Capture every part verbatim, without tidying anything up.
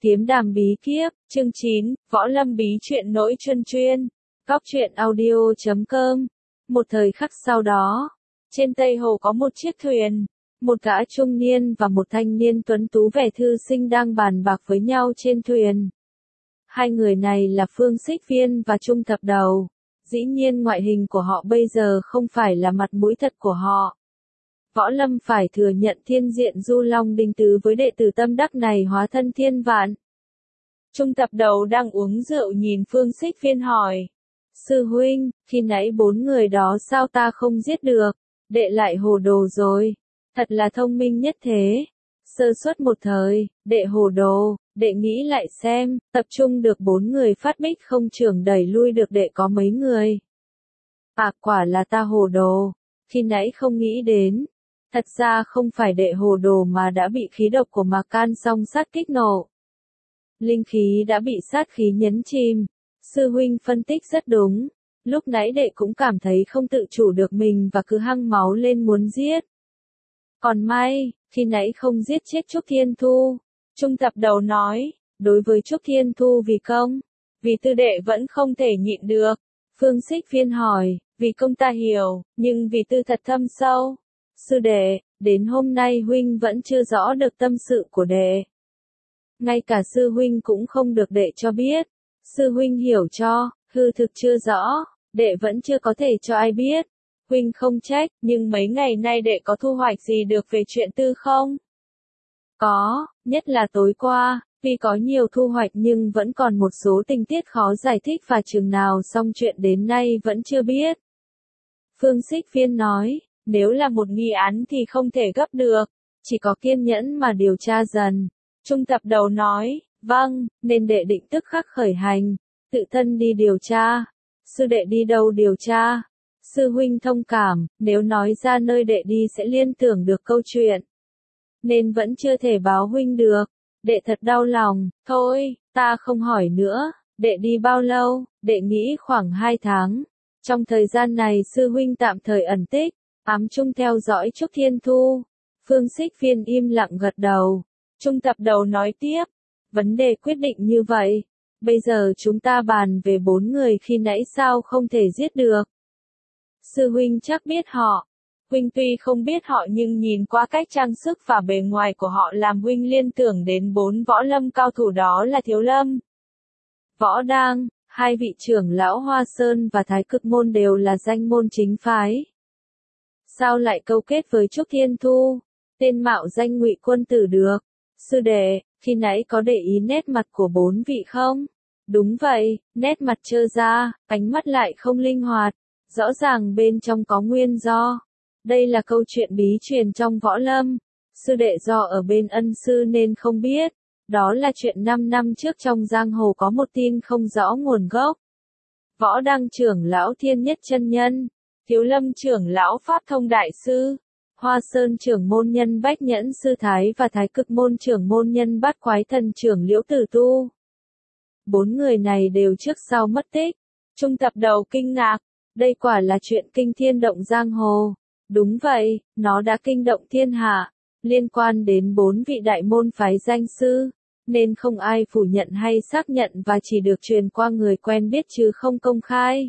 Tiếm đàm bí kíp, chương chín, Võ Lâm bí truyện nỗi chân chuyên. Góc truyện audio chấm com. Một thời khắc sau đó, trên Tây Hồ có một chiếc thuyền, một gã trung niên và một thanh niên tuấn tú vẻ thư sinh đang bàn bạc với nhau trên thuyền. Hai người này là Phương Xích Viên và Trung Thập Đầu. Dĩ nhiên ngoại hình của họ bây giờ không phải là mặt mũi thật của họ. Võ Lâm phải thừa nhận thiên diện Du Long Đinh Tứ với đệ tử tâm đắc này hóa thân thiên vạn. Trung Thập Đầu đang uống rượu nhìn Phương Xích Viên hỏi. Sư huynh, khi nãy bốn người đó sao ta không giết được? Đệ lại hồ đồ rồi. Thật là thông minh nhất thế. Sơ suất một thời, đệ hồ đồ, đệ nghĩ lại xem, tập trung được bốn người phát bích không trưởng đẩy lui được đệ có mấy người. À quả là ta hồ đồ, khi nãy không nghĩ đến. Thật ra không phải đệ hồ đồ mà đã bị khí độc của Mạc Can song sát kích nổ. Linh khí đã bị sát khí nhấn chìm. Sư huynh phân tích rất đúng. Lúc nãy đệ cũng cảm thấy không tự chủ được mình và cứ hăng máu lên muốn giết. Còn may, khi nãy không giết chết Trúc Thiên Thu. Trung Thập Đầu nói, đối với Trúc Thiên Thu vì công, vì tư đệ vẫn không thể nhịn được. Phương Xích Viên hỏi, vì công ta hiểu, nhưng vì tư thật thâm sâu. Sư đệ, đến hôm nay huynh vẫn chưa rõ được tâm sự của đệ. Ngay cả sư huynh cũng không được đệ cho biết. Sư huynh hiểu cho, hư thực chưa rõ, đệ vẫn chưa có thể cho ai biết. Huynh không trách, nhưng mấy ngày nay đệ có thu hoạch gì được về chuyện tư không? Có, nhất là tối qua, vì có nhiều thu hoạch nhưng vẫn còn một số tình tiết khó giải thích và chừng nào xong chuyện đến nay vẫn chưa biết. Phương Xích Viên nói, nếu là một nghi án thì không thể gấp được, chỉ có kiên nhẫn mà điều tra dần. Trung Thập Đầu nói, vâng, nên đệ định tức khắc khởi hành, tự thân đi điều tra. Sư đệ đi đâu điều tra? Sư huynh thông cảm, nếu nói ra nơi đệ đi sẽ liên tưởng được câu chuyện. Nên vẫn chưa thể báo huynh được. Đệ thật đau lòng, thôi, ta không hỏi nữa. Đệ đi bao lâu? Đệ nghĩ khoảng hai tháng. Trong thời gian này sư huynh tạm thời ẩn tích, ám trung theo dõi Trúc Thiên Thu. Phương Xích Viên im lặng gật đầu. Trung Thập Đầu nói tiếp, vấn đề quyết định như vậy. Bây giờ chúng ta bàn về bốn người khi nãy sao không thể giết được. Sư huynh chắc biết họ. Huynh tuy không biết họ nhưng nhìn qua cách trang sức và bề ngoài của họ làm huynh liên tưởng đến bốn võ lâm cao thủ đó là Thiếu Lâm, Võ Đang, hai vị trưởng lão Hoa Sơn và Thái Cực Môn đều là danh môn chính phái. Sao lại câu kết với Trúc Thiên Thu, tên mạo danh Ngụy Quân Tử được? Sư đệ, khi nãy có để ý nét mặt của bốn vị không? Đúng vậy, nét mặt trơ ra, ánh mắt lại không linh hoạt. Rõ ràng bên trong có nguyên do. Đây là câu chuyện bí truyền trong võ lâm. Sư đệ do ở bên ân sư nên không biết. Đó là chuyện năm năm trước trong giang hồ có một tin không rõ nguồn gốc. Võ Đăng trưởng lão Thiên Nhất chân nhân, Thiếu Lâm trưởng lão Pháp Thông đại sư, Hoa Sơn trưởng môn nhân Bách Nhẫn sư thái và Thái Cực môn trưởng môn nhân Bát Quái thần trưởng Liễu Tử Tu. Bốn người này đều trước sau mất tích. Trung Thập Đầu kinh ngạc. Đây quả là chuyện kinh thiên động giang hồ. Đúng vậy, nó đã kinh động thiên hạ. Liên quan đến bốn vị đại môn phái danh sư, nên không ai phủ nhận hay xác nhận và chỉ được truyền qua người quen biết chứ không công khai.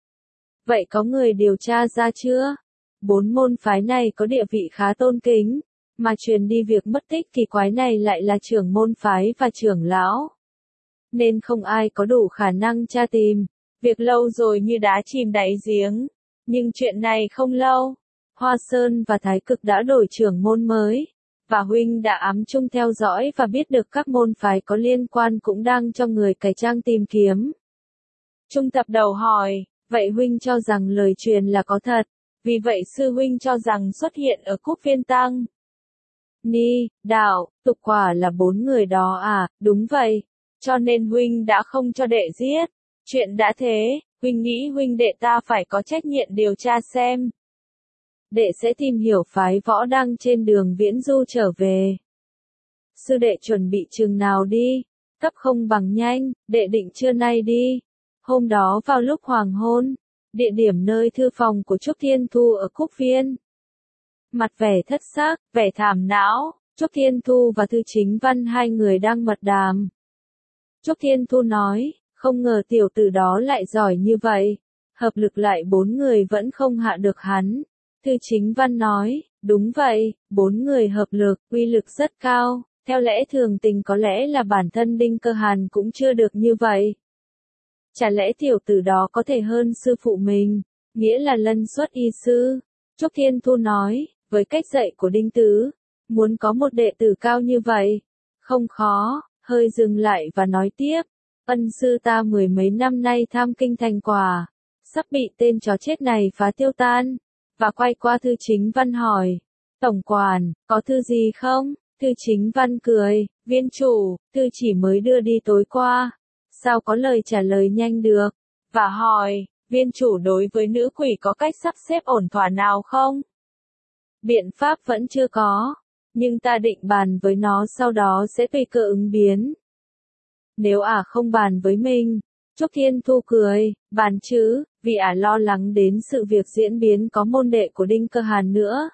Vậy có người điều tra ra chưa? Bốn môn phái này có địa vị khá tôn kính, mà truyền đi việc mất tích kỳ quái này lại là trưởng môn phái và trưởng lão. Nên không ai có đủ khả năng tra tìm. Việc lâu rồi như đá chìm đáy giếng. Nhưng chuyện này không lâu. Hoa Sơn và Thái Cực đã đổi trưởng môn mới. Và huynh đã ám chung theo dõi và biết được các môn phái có liên quan cũng đang cho người cải trang tìm kiếm. Trung Thập Đầu hỏi, vậy huynh cho rằng lời truyền là có thật. Vì vậy sư huynh cho rằng xuất hiện ở Cúp Viên Tăng. Ni, đạo, tục quả là bốn người đó à, đúng vậy. Cho nên huynh đã không cho đệ giết. Chuyện đã thế, huynh nghĩ huynh đệ ta phải có trách nhiệm điều tra xem. Đệ sẽ tìm hiểu phái Võ Đăng trên đường viễn du trở về. Sư đệ chuẩn bị chừng nào đi? Cấp không bằng nhanh, đệ định trưa nay đi. Hôm đó vào lúc hoàng hôn, địa điểm nơi thư phòng của Trúc Thiên Thu ở Cúc Viên. Mặt vẻ thất xác, vẻ thảm não, Trúc Thiên Thu và Thư Chính Văn hai người đang mật đàm. Trúc Thiên Thu nói, không ngờ tiểu tử đó lại giỏi như vậy. Hợp lực lại bốn người vẫn không hạ được hắn. Thư Chính Văn nói, đúng vậy, bốn người hợp lực, uy lực rất cao. Theo lẽ thường tình có lẽ là bản thân Đinh Cơ Hàn cũng chưa được như vậy. Chả lẽ tiểu tử đó có thể hơn sư phụ mình, nghĩa là lân xuất y sư. Trúc Thiên Thu nói, với cách dạy của Đinh Tứ, muốn có một đệ tử cao như vậy, không khó, hơi dừng lại và nói tiếp. Ân sư ta mười mấy năm nay tham kinh thành quả, sắp bị tên chó chết này phá tiêu tan, và quay qua Thư Chính Văn hỏi, tổng quản, có thư gì không? Thư Chính Văn cười, viên chủ, thư chỉ mới đưa đi tối qua, sao có lời trả lời nhanh được, và hỏi, viên chủ đối với nữ quỷ có cách sắp xếp ổn thỏa nào không? Biện pháp vẫn chưa có, nhưng ta định bàn với nó sau đó sẽ tùy cơ ứng biến. Nếu ả à không bàn với mình, Trúc Thiên Thu cười, bàn chứ, vì ả à lo lắng đến sự việc diễn biến có môn đệ của Đinh Cơ Hàn nữa.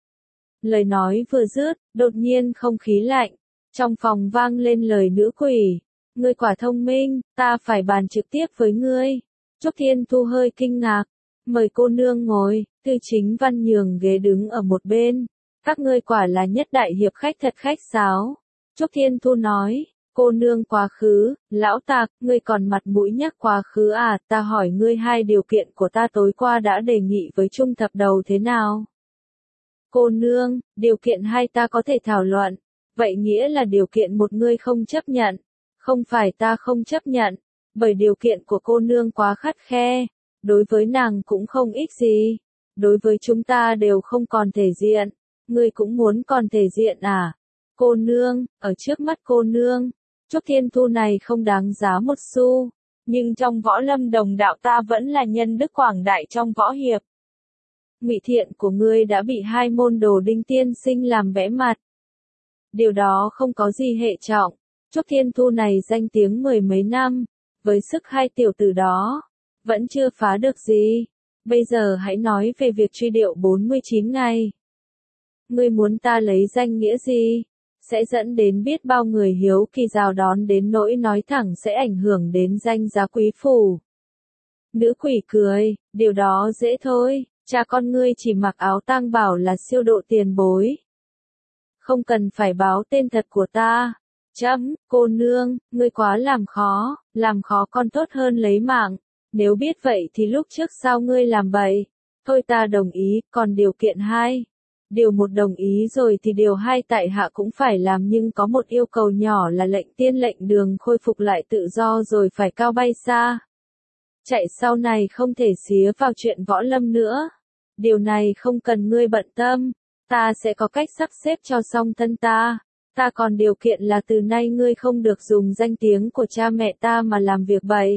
Lời nói vừa dứt, đột nhiên không khí lạnh, trong phòng vang lên lời nữ quỷ, ngươi quả thông minh, ta phải bàn trực tiếp với ngươi. Trúc Thiên Thu hơi kinh ngạc, mời cô nương ngồi, Thư Chính Văn nhường ghế đứng ở một bên, các ngươi quả là nhất đại hiệp khách thật khách sáo. Trúc Thiên Thu nói, cô nương quá khứ, lão tạc, ngươi còn mặt mũi nhắc quá khứ à, ta hỏi ngươi hai điều kiện của ta tối qua đã đề nghị với Trung Thập Đầu thế nào? Cô nương, điều kiện hai ta có thể thảo luận, vậy nghĩa là điều kiện một ngươi không chấp nhận, không phải ta không chấp nhận, bởi điều kiện của cô nương quá khắt khe, đối với nàng cũng không ích gì, đối với chúng ta đều không còn thể diện, ngươi cũng muốn còn thể diện à? Cô nương, ở trước mắt cô nương, Trúc Thiên Thu này không đáng giá một xu, nhưng trong võ lâm đồng đạo ta vẫn là nhân đức quảng đại trong võ hiệp. Ngụy thiện của ngươi đã bị hai môn đồ Đinh tiên sinh làm bẽ mặt. Điều đó không có gì hệ trọng, Trúc Thiên Thu này danh tiếng mười mấy năm, với sức hai tiểu tử đó, vẫn chưa phá được gì. Bây giờ hãy nói về việc truy điệu bốn mươi chín ngày. Ngươi muốn ta lấy danh nghĩa gì? Sẽ dẫn đến biết bao người hiếu kỳ rào đón đến nỗi nói thẳng sẽ ảnh hưởng đến danh giá quý phủ. Nữ quỷ cười, điều đó dễ thôi, cha con ngươi chỉ mặc áo tang bảo là siêu độ tiền bối. Không cần phải báo tên thật của ta. Chấm, cô nương, ngươi quá làm khó, làm khó con tốt hơn lấy mạng. Nếu biết vậy thì lúc trước sao ngươi làm bậy? Thôi ta đồng ý, còn điều kiện hai. Điều một đồng ý rồi thì điều hai tại hạ cũng phải làm, nhưng có một yêu cầu nhỏ là lệnh tiên lệnh đường khôi phục lại tự do rồi phải cao bay xa. Chạy sau này không thể xía vào chuyện võ lâm nữa. Điều này không cần ngươi bận tâm, ta sẽ có cách sắp xếp cho xong thân ta. Ta còn điều kiện là từ nay ngươi không được dùng danh tiếng của cha mẹ ta mà làm việc bậy.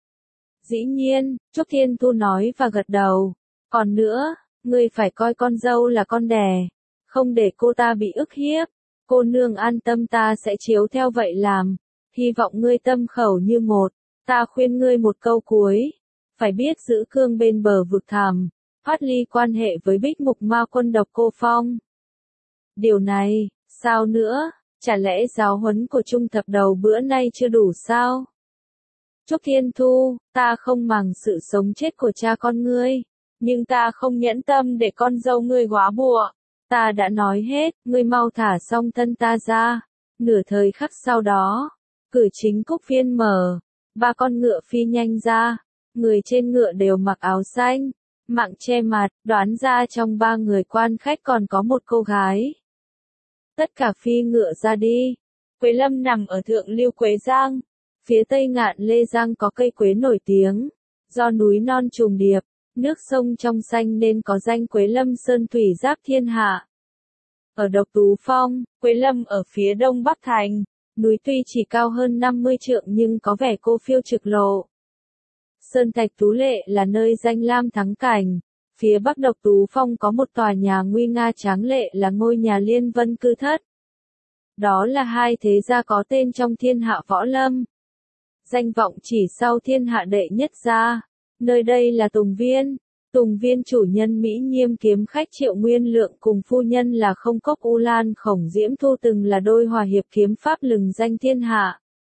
Dĩ nhiên, Trúc Thiên Thu nói và gật đầu. Còn nữa, ngươi phải coi con dâu là con đẻ, không để cô ta bị ức hiếp. Cô nương an tâm, ta sẽ chiếu theo vậy làm. Hy vọng ngươi tâm khẩu như một. Ta khuyên ngươi một câu cuối. Phải biết giữ cương bên bờ vực thẳm, thoát ly quan hệ với bích mục ma quân độc cô phong. Điều này, sao nữa, chả lẽ giáo huấn của Trung Thập Đầu bữa nay chưa đủ sao? Trúc Thiên Thu, ta không màng sự sống chết của cha con ngươi, nhưng ta không nhẫn tâm để con dâu ngươi góa bụa. Ta đã nói hết, ngươi mau thả xong thân ta ra. Nửa thời khắc sau đó, cử chính cúc viên mở, ba con ngựa phi nhanh ra, người trên ngựa đều mặc áo xanh, mạng che mặt, đoán ra trong ba người quan khách còn có một cô gái. Tất cả phi ngựa ra đi. Quế Lâm nằm ở thượng lưu Quế Giang, phía tây ngạn Lê Giang có cây quế nổi tiếng, do núi non trùng điệp, nước sông trong xanh nên có danh Quế Lâm sơn thủy giáp thiên hạ. Ở Độc Tú Phong, Quế Lâm ở phía đông bắc thành, núi tuy chỉ cao hơn năm mươi trượng nhưng có vẻ cô phiêu trực lộ. Sơn Thạch Tú Lệ là nơi danh lam thắng cảnh. Phía bắc Độc Tú Phong có một tòa nhà nguy nga tráng lệ là ngôi nhà Liên Vân Cư Thất. Đó là hai thế gia có tên trong thiên hạ võ lâm. Danh vọng chỉ sau thiên hạ đệ nhất gia. Nơi đây là Tùng Viên. Tùng Viên chủ nhân Mỹ Nhiêm kiếm khách Triệu Nguyên Lượng cùng phu nhân là Không Cốc U Lan Khổng Diễm Thu từng là đôi hòa hiệp kiếm pháp lừng danh thiên hạ.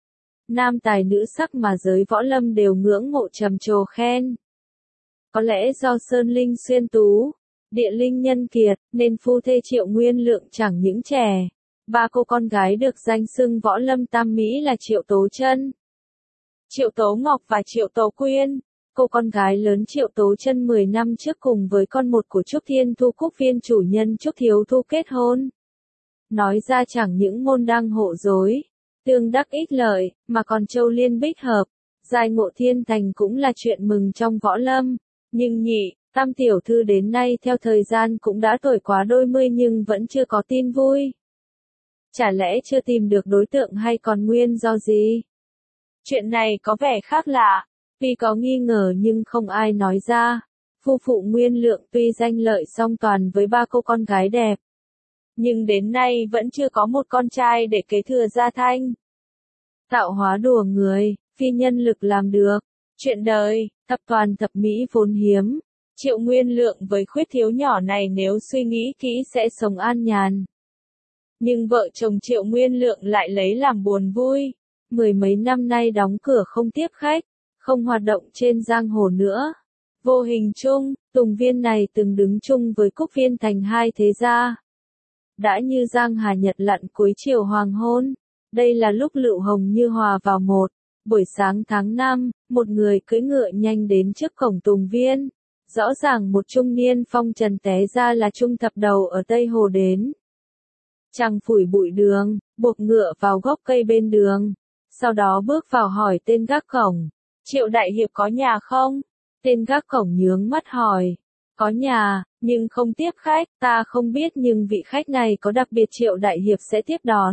nam tài nữ sắc mà giới võ lâm đều ngưỡng mộ trầm trồ khen. Có lẽ do sơn linh xuyên tú, địa linh nhân kiệt, nên phu thê Triệu Nguyên Lượng chẳng những trẻ. Ba cô con gái được danh xưng võ lâm tam mỹ là Triệu Tố Chân, Triệu Tố Ngọc và Triệu Tố Quyên. Cô con gái lớn Triệu Tố Chân mười năm trước cùng với con một của Trúc Thiên Thu Cúc Viên chủ nhân Trúc Thiếu Thu kết hôn. Nói ra chẳng những môn đăng hộ đối, tương đắc ích lợi, mà còn châu liên bích hợp, giai ngộ thiên thành cũng là chuyện mừng trong võ lâm. Nhưng nhị, tam tiểu thư đến nay theo thời gian cũng đã tuổi quá đôi mươi nhưng vẫn chưa có tin vui. Chả lẽ chưa tìm được đối tượng hay còn nguyên do gì? Chuyện này có vẻ khác lạ, vì có nghi ngờ nhưng không ai nói ra. Phu phụ Nguyên Lượng tuy danh lợi song toàn với ba cô con gái đẹp, nhưng đến nay vẫn chưa có một con trai để kế thừa gia thanh. Tạo hóa đùa người, phi nhân lực làm được. Chuyện đời, thập toàn thập mỹ vốn hiếm. Triệu Nguyên Lượng với khuyết thiếu nhỏ này nếu suy nghĩ kỹ sẽ sống an nhàn. Nhưng vợ chồng Triệu Nguyên Lượng lại lấy làm buồn vui. Mười mấy năm nay đóng cửa không tiếp khách, không hoạt động trên giang hồ nữa. Vô hình chung, Tùng Viên này từng đứng chung với Cúc Viên thành hai thế gia. Đã như giang hà nhật lặn cuối chiều hoàng hôn. Đây là lúc Lựu Hồng Như hòa vào một. Buổi sáng tháng năm, một người cưỡi ngựa nhanh đến trước cổng Tùng Viên. Rõ ràng một trung niên phong trần té ra là Trung Thập Đầu ở Tây Hồ đến. Chàng phủi bụi đường, buộc ngựa vào gốc cây bên đường. Sau đó bước vào hỏi tên gác cổng. Triệu đại hiệp có nhà không? Tên gác cổng nhướng mắt hỏi. Có nhà, nhưng không tiếp khách. Ta không biết nhưng vị khách này có đặc biệt Triệu đại hiệp sẽ tiếp đón.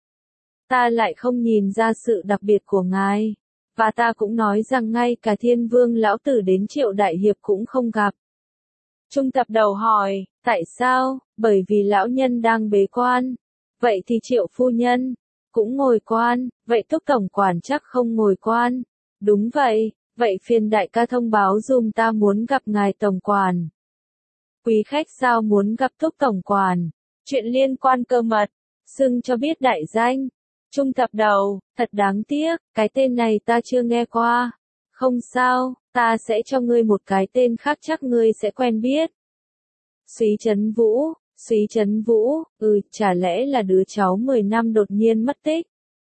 Ta lại không nhìn ra sự đặc biệt của ngài. Và ta cũng nói rằng ngay cả Thiên Vương lão tử đến Triệu đại hiệp cũng không gặp. Trung Thập Đầu hỏi, tại sao? Bởi vì lão nhân đang bế quan. Vậy thì Triệu phu nhân cũng ngồi quan, vậy Túc tổng quản chắc không ngồi quan. Đúng vậy, vậy phiền đại ca thông báo dùm ta muốn gặp ngài tổng quản. Quý khách sao muốn gặp Túc tổng quản? Chuyện liên quan cơ mật, xưng cho biết đại danh. Trung Thập Đầu, thật đáng tiếc, cái tên này ta chưa nghe qua. Không sao, ta sẽ cho ngươi một cái tên khác chắc ngươi sẽ quen biết. Súy Trấn Vũ, Súy Trấn Vũ, ừ, chả lẽ là đứa cháu mười năm đột nhiên mất tích?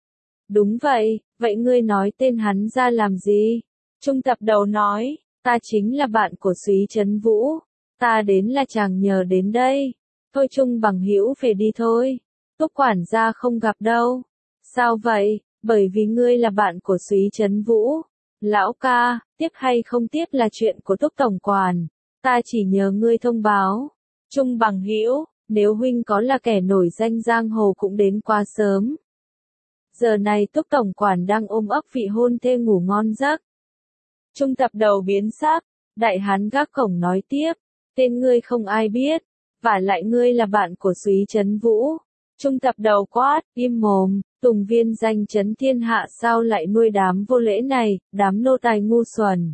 Đúng vậy, vậy ngươi nói tên hắn ra làm gì? Trung Thập Đầu nói, ta chính là bạn của Súy Trấn Vũ, ta đến là chàng nhờ đến đây. Thôi Trung bằng hữu về đi thôi, Túc quản gia không gặp đâu. Sao vậy? Bởi vì ngươi là bạn của Súy Trấn Vũ. Lão ca, tiếp hay không tiếp là chuyện của Túc tổng quản, ta chỉ nhờ ngươi thông báo. Trung bằng hữu, nếu huynh có là kẻ nổi danh giang hồ cũng đến quá sớm. Giờ này Túc tổng quản đang ôm ấp vị hôn thê ngủ ngon giấc. Trung Thập Đầu biến sắc, đại hán gác cổng nói tiếp, tên ngươi không ai biết, vả lại ngươi là bạn của Súy Trấn Vũ. Trung Thập Đầu quát, im mồm, Tùng Viên danh chấn thiên hạ sao lại nuôi đám vô lễ này, đám nô tài ngu xuẩn.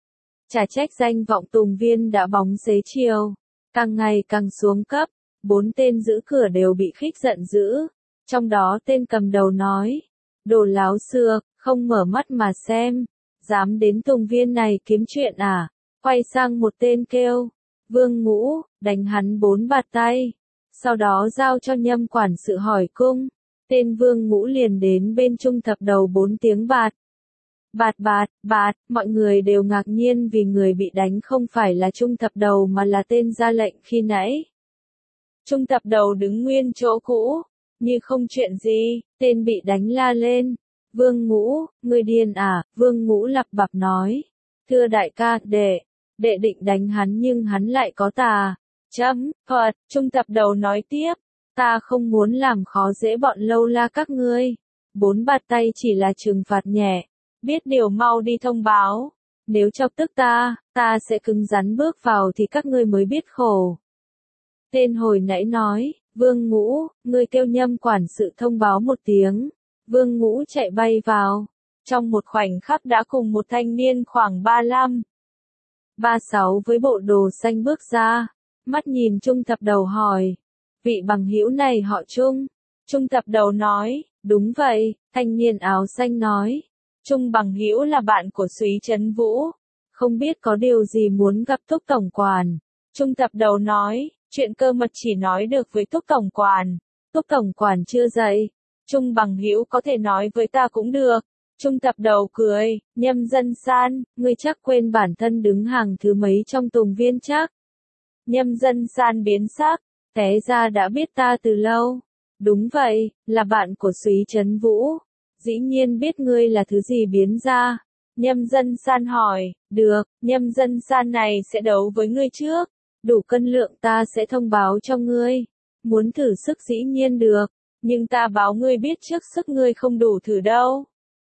Chả trách danh vọng Tùng Viên đã bóng xế chiều, càng ngày càng xuống cấp, bốn tên giữ cửa đều bị khích giận dữ. Trong đó tên cầm đầu nói, đồ láo xược, không mở mắt mà xem, dám đến Tùng Viên này kiếm chuyện à? Quay sang một tên kêu, Vương Ngũ, đánh hắn bốn bạt tay. Sau đó giao cho nhâm quản sự hỏi cung. Tên Vương Ngũ liền đến bên Trung Thập Đầu bốn tiếng bạt. Bạt bạt, bạt, mọi người đều ngạc nhiên vì người bị đánh không phải là Trung Thập Đầu mà là tên ra lệnh khi nãy. Trung Thập Đầu đứng nguyên chỗ cũ, như không chuyện gì, tên bị đánh la lên. Vương Ngũ, ngươi điên à? Vương Ngũ lặp bặp nói. Thưa đại ca, đệ, đệ định đánh hắn nhưng hắn lại có tà. Chấm, Phật, Trung Thập Đầu nói tiếp, ta không muốn làm khó dễ bọn lâu la các ngươi. Bốn bạt tay chỉ là trừng phạt nhẹ, biết điều mau đi thông báo. Nếu chọc tức ta, ta sẽ cứng rắn bước vào thì các ngươi mới biết khổ. Tên hồi nãy nói, Vương Ngũ, ngươi kêu nhâm quản sự thông báo một tiếng. Vương Ngũ chạy bay vào, trong một khoảnh khắc đã cùng một thanh niên khoảng ba lăm, ba sáu với bộ đồ xanh bước ra. Mắt nhìn Trung Thập Đầu hỏi, vị bằng hữu này họ Trung. Trung Thập Đầu nói, Đúng vậy, thanh niên áo xanh nói. Trung Bằng Hữu là bạn của Súy Trấn Vũ. Không biết có điều gì muốn gặp Túc Tổng Quản. Trung Tập Đầu nói, chuyện cơ mật chỉ nói được với Túc Tổng Quản. Túc Tổng Quản chưa dậy. Trung Bằng Hữu có thể nói với ta cũng được. Trung Tập Đầu cười, Nhâm Dân San, ngươi chắc quên bản thân đứng hàng thứ mấy trong Tùng Viên chắc. Nhâm Dân San biến sắc, té ra đã biết ta từ lâu. Đúng vậy, là bạn của Súy Trấn Vũ. Dĩ nhiên biết ngươi là thứ gì biến ra. Nhâm Dân San hỏi, được, Nhâm Dân San này sẽ đấu với ngươi trước. Đủ cân lượng ta sẽ thông báo cho ngươi. Muốn thử sức dĩ nhiên được, nhưng ta báo ngươi biết trước sức ngươi không đủ thử đâu.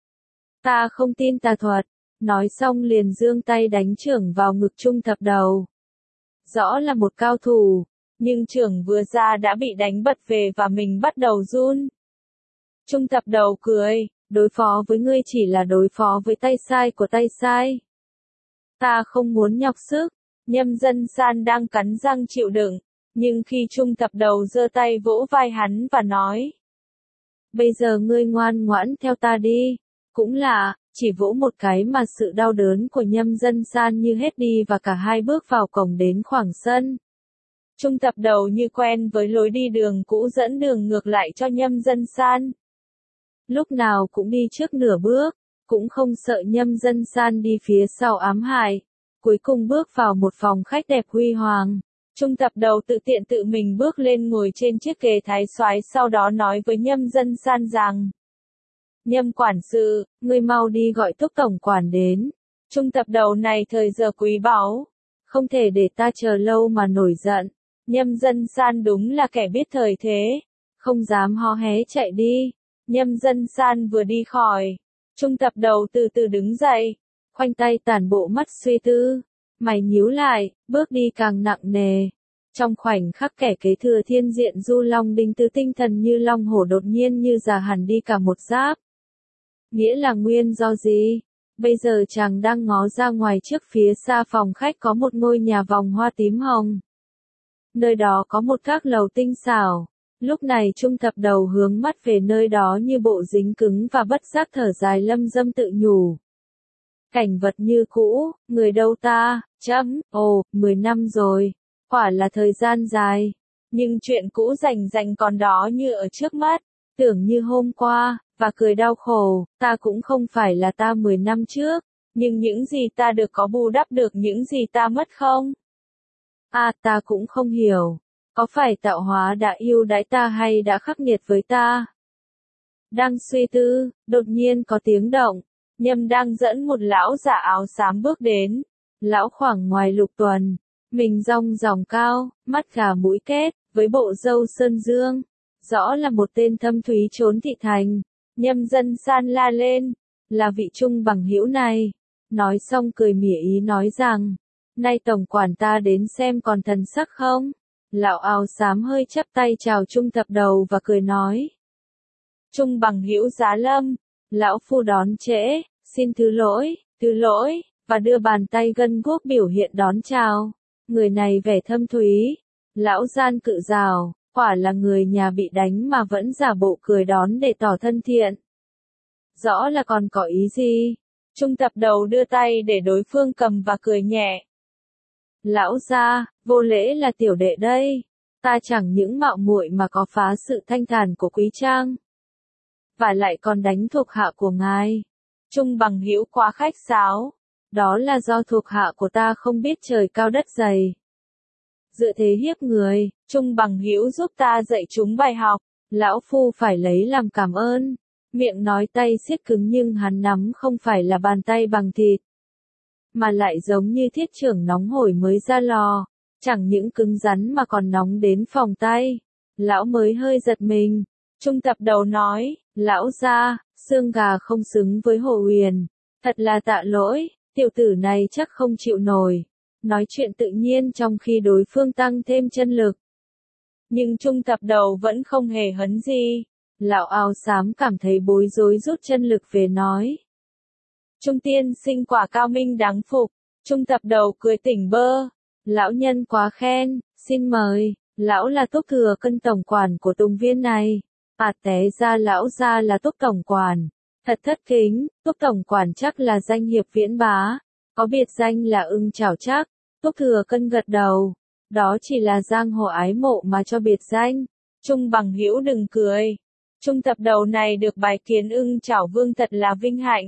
Ta không tin tà thuật. Nói xong liền giương tay đánh chưởng vào ngực Trung Thập Đầu. Rõ là một cao thủ, nhưng chưởng vừa ra đã bị đánh bật về và mình bắt đầu run. Trung Thập Đầu cười, đối phó với ngươi chỉ là đối phó với tay sai của tay sai. Ta không muốn nhọc sức. Nhâm Dân San đang cắn răng chịu đựng, nhưng khi Trung Thập Đầu giơ tay vỗ vai hắn và nói. Bây giờ ngươi ngoan ngoãn theo ta đi. Cũng lạ, chỉ vỗ một cái mà sự đau đớn của Nhâm Dân San như hết đi và cả hai bước vào cổng đến khoảng sân. Trung Thập Đầu như quen với lối đi đường cũ dẫn đường ngược lại cho Nhâm Dân San. Lúc nào cũng đi trước nửa bước, cũng không sợ Nhâm Dân San đi phía sau ám hại. Cuối cùng bước vào một phòng khách đẹp huy hoàng. Trung Thập Đầu tự tiện tự mình bước lên ngồi trên chiếc ghế thái soái, sau đó nói với Nhâm Dân San rằng. Nhâm quản sự, ngươi mau đi gọi Túc Tổng Quản đến. Trung Thập Đầu này thời giờ quý báu. Không thể để ta chờ lâu mà nổi giận. Nhâm Dân San đúng là kẻ biết thời thế. Không dám hó hé chạy đi. Nhâm Dân San vừa đi khỏi. Trung Thập Đầu từ từ đứng dậy. Khoanh tay tản bộ mắt suy tư. Mày nhíu lại, bước đi càng nặng nề. Trong khoảnh khắc kẻ kế thừa thiên diện Du Long Đinh từ tinh thần như long hổ đột nhiên như già hẳn đi cả một giáp. Nghĩa là nguyên do gì? Bây giờ chàng đang ngó ra ngoài trước phía xa phòng khách có một ngôi nhà vòng hoa tím hồng. Nơi đó có một các lầu tinh xảo. Lúc này Trung Thập Đầu hướng mắt về nơi đó như bộ dính cứng và bất giác thở dài lâm dâm tự nhủ. Cảnh vật như cũ, người đâu ta, chấm, ồ, mười năm rồi. Quả là thời gian dài. Nhưng chuyện cũ rành rành còn đó như ở trước mắt, tưởng như hôm qua. Và cười đau khổ, ta cũng không phải là ta mười năm trước, nhưng những gì ta được có bù đắp được những gì ta mất không? À, ta cũng không hiểu, có phải tạo hóa đã yêu đãi ta hay đã khắc nghiệt với ta? Đang suy tư, đột nhiên có tiếng động, Nhâm đang dẫn một lão già áo xám bước đến, lão khoảng ngoài lục tuần, mình rong ròng cao, mắt gà mũi két, với bộ râu sơn dương, rõ là một tên thâm thúy trốn thị thành. Nhâm Dân San la lên, là vị Trung Bằng Hữu này. Nói xong cười mỉa ý nói rằng, nay Tổng Quản ta đến xem còn thần sắc không? Lão áo xám hơi chắp tay chào Trung Thập Đầu và cười nói. Trung Bằng Hữu giá lâm, lão phu đón trễ, xin thứ lỗi, thứ lỗi, và đưa bàn tay gân guốc biểu hiện đón chào. Người này vẻ thâm thúy, lão gian cự rào. Quả là người nhà bị đánh mà vẫn giả bộ cười đón để tỏ thân thiện. Rõ là còn có ý gì? Trung Thập Đầu đưa tay để đối phương cầm và cười nhẹ. Lão gia, vô lễ là tiểu đệ đây. Ta chẳng những mạo muội mà có phá sự thanh thản của quý trang. Và lại còn đánh thuộc hạ của ngài. Trung Bằng Hữu quá khách sáo. Đó là do thuộc hạ của ta không biết trời cao đất dày. Dựa thế hiếp người, Trung Bằng Hữu giúp ta dạy chúng bài học, lão phu phải lấy làm cảm ơn. Miệng nói tay siết cứng nhưng hắn nắm không phải là bàn tay bằng thịt, mà lại giống như thiết chưởng nóng hổi mới ra lò, chẳng những cứng rắn mà còn nóng đến phồng tay. Lão mới hơi giật mình. Trung Thập Đầu nói, lão gia, xương gà không xứng với hổ huyền, thật là tạ lỗi, tiểu tử này chắc không chịu nổi. Nói chuyện tự nhiên trong khi đối phương tăng thêm chân lực. Nhưng Trung Thập Đầu vẫn không hề hấn gì. Lão áo xám cảm thấy bối rối rút chân lực về nói. Trung tiên sinh quả cao minh đáng phục. Trung Thập Đầu cười tỉnh bơ. Lão nhân quá khen, xin mời. Lão là Túc Thừa Cân Tổng Quản của Tùng Viên này. À té ra lão gia là Túc tổng quản. Thật thất kính, Túc tổng quản chắc là danh hiệp viễn bá, có biệt danh là ưng chảo chắc. Túc Thừa Cân gật đầu, đó chỉ là giang hồ ái mộ mà cho biệt danh. Trung bằng hữu đừng cười. Trung tập đầu này được bài kiến ưng chảo vương thật là vinh hạnh.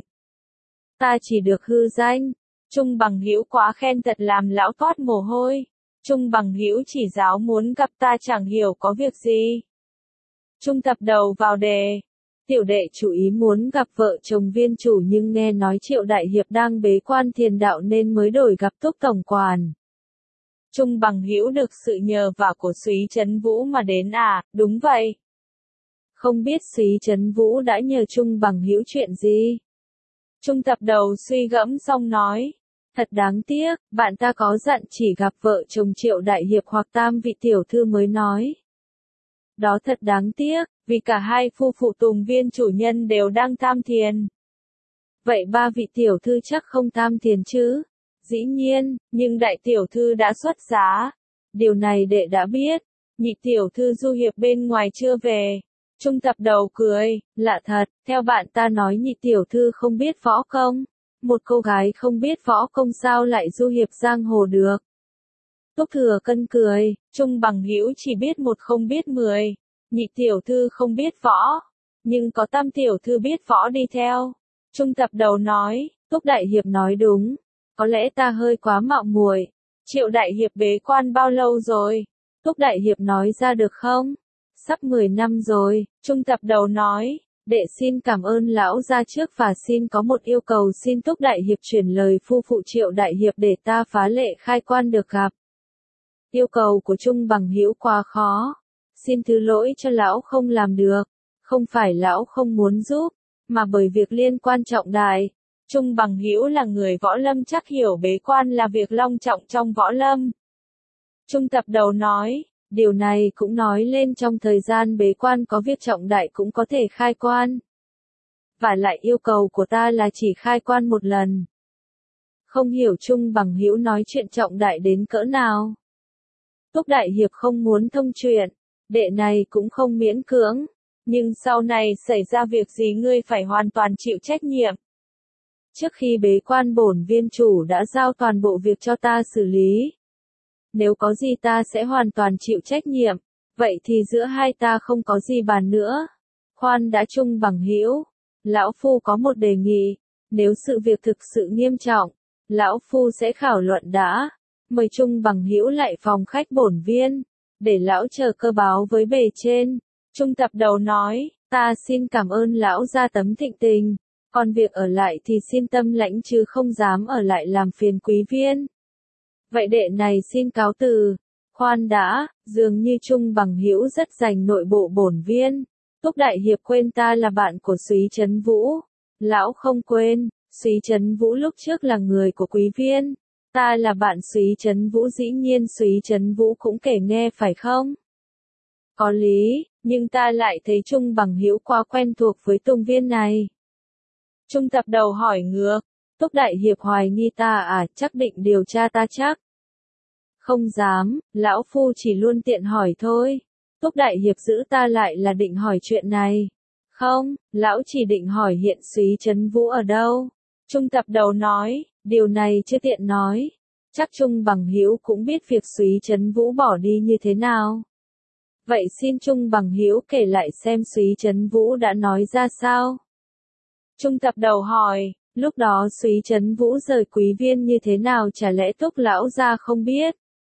Ta chỉ được hư danh. Trung bằng hữu quá khen thật làm lão toát mồ hôi. Trung bằng hữu chỉ giáo muốn gặp ta chẳng hiểu có việc gì. Trung tập đầu vào đề. Tiểu đệ chủ ý muốn gặp vợ chồng viên chủ nhưng nghe nói Triệu đại hiệp đang bế quan thiền đạo nên mới đổi gặp Túc tổng quản. Trung bằng hữu được sự nhờ vả của Súy Trấn Vũ mà đến à? Đúng vậy. Không biết Súy Trấn Vũ đã nhờ Trung bằng hữu chuyện gì? Trung tập đầu suy gẫm xong nói. Thật đáng tiếc, bạn ta có dặn chỉ gặp vợ chồng Triệu đại hiệp hoặc tam vị tiểu thư mới nói. Đó thật đáng tiếc, vì cả hai phu phụ Tùng viên chủ nhân đều đang tam thiền. Vậy ba vị tiểu thư chắc không tam thiền chứ? Dĩ nhiên, nhưng đại tiểu thư đã xuất giá. Điều này đệ đã biết. Nhị tiểu thư du hiệp bên ngoài chưa về. Trung tập đầu cười, lạ thật, theo bạn ta nói nhị tiểu thư không biết võ công. Một cô gái không biết võ công sao lại du hiệp giang hồ được. Túc Thừa Cân cười, Trung bằng hữu chỉ biết một không biết mười. Nhị tiểu thư không biết võ, nhưng có tam tiểu thư biết võ đi theo. Trung tập đầu nói, Túc đại hiệp nói đúng. Có lẽ ta hơi quá mạo muội. Triệu đại hiệp bế quan bao lâu rồi? Túc đại hiệp nói ra được không? Sắp mười năm rồi, Trung tập đầu nói. Đệ xin cảm ơn lão gia trước và xin có một yêu cầu xin Túc đại hiệp chuyển lời phu phụ Triệu đại hiệp để ta phá lệ khai quan được gặp. Yêu cầu của Trung bằng hữu quá khó. Xin thứ lỗi cho lão không làm được. Không phải lão không muốn giúp, mà bởi việc liên quan trọng đại. Trung bằng hữu là người võ lâm chắc hiểu bế quan là việc long trọng trong võ lâm. Trung tập đầu nói, điều này cũng nói lên trong thời gian bế quan có việc trọng đại cũng có thể khai quan. Và lại yêu cầu của ta là chỉ khai quan một lần. Không hiểu Trung bằng hữu nói chuyện trọng đại đến cỡ nào. Túc đại hiệp không muốn thông chuyện, đệ này cũng không miễn cưỡng, nhưng sau này xảy ra việc gì ngươi phải hoàn toàn chịu trách nhiệm. Trước khi bế quan bổn viên chủ đã giao toàn bộ việc cho ta xử lý. Nếu có gì ta sẽ hoàn toàn chịu trách nhiệm, vậy thì giữa hai ta không có gì bàn nữa. Khoan đã Trung bằng hữu, lão phu có một đề nghị, nếu sự việc thực sự nghiêm trọng, lão phu sẽ khảo luận đã. Mời Trung bằng hữu lại phòng khách bổn viên, để lão chờ cơ báo với bề trên. Trung tập đầu nói, ta xin cảm ơn lão gia tấm thịnh tình, còn việc ở lại thì xin tâm lãnh chứ không dám ở lại làm phiền quý viên. Vậy đệ này xin cáo từ. Khoan đã, dường như Trung bằng hữu rất dành nội bộ bổn viên. Túc đại hiệp quên ta là bạn của Súy Trấn Vũ. Lão không quên, Súy Trấn Vũ lúc trước là người của quý viên. Ta là bạn Súy Trấn Vũ, dĩ nhiên Súy Trấn Vũ cũng kể nghe phải không? Có lý, nhưng ta lại thấy Trung bằng hữu quá quen thuộc với Tùng viên này. Trung tập đầu hỏi ngược, Túc đại hiệp hoài nghi ta à, chắc định điều tra ta chắc. Không dám, lão phu chỉ luôn tiện hỏi thôi. Túc đại hiệp giữ ta lại là định hỏi chuyện này. Không, lão chỉ định hỏi hiện Súy Trấn Vũ ở đâu. Trung tập đầu nói, điều này chưa tiện nói. Chắc Trung bằng hữu cũng biết việc Súy Trấn Vũ bỏ đi như thế nào. Vậy xin Trung bằng hữu kể lại xem Súy Trấn Vũ đã nói ra sao. Trung tập đầu hỏi, lúc đó Súy Trấn Vũ rời quý viên như thế nào, chả lẽ Túc lão gia không biết?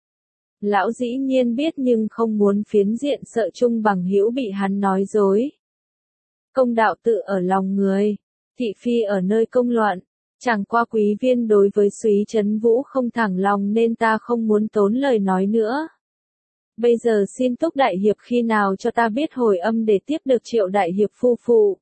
Lão dĩ nhiên biết nhưng không muốn phiến diện, sợ Trung bằng hữu bị hắn nói dối. Công đạo tự ở lòng người, thị phi ở nơi công luận. Chẳng qua quý viên đối với Súy Trấn Vũ không thẳng lòng nên ta không muốn tốn lời nói nữa. Bây giờ xin Túc đại hiệp khi nào cho ta biết hồi âm để tiếp được Triệu đại hiệp phu phụ.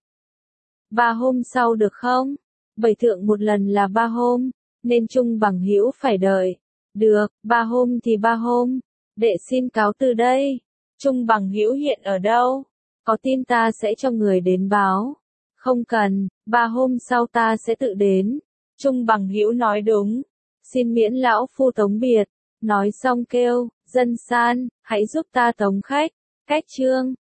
Ba hôm sau được không? Bảy thượng một lần là ba hôm, nên Trung bằng hữu phải đợi. Được, ba hôm thì ba hôm. Đệ xin cáo từ đây. Trung bằng hữu hiện ở đâu? Có tin ta sẽ cho người đến báo. Không cần, ba hôm sau ta sẽ tự đến. Trung bằng hữu nói đúng. Xin miễn lão phu tống biệt. Nói xong kêu, dân san, hãy giúp ta tống khách. Cách chương.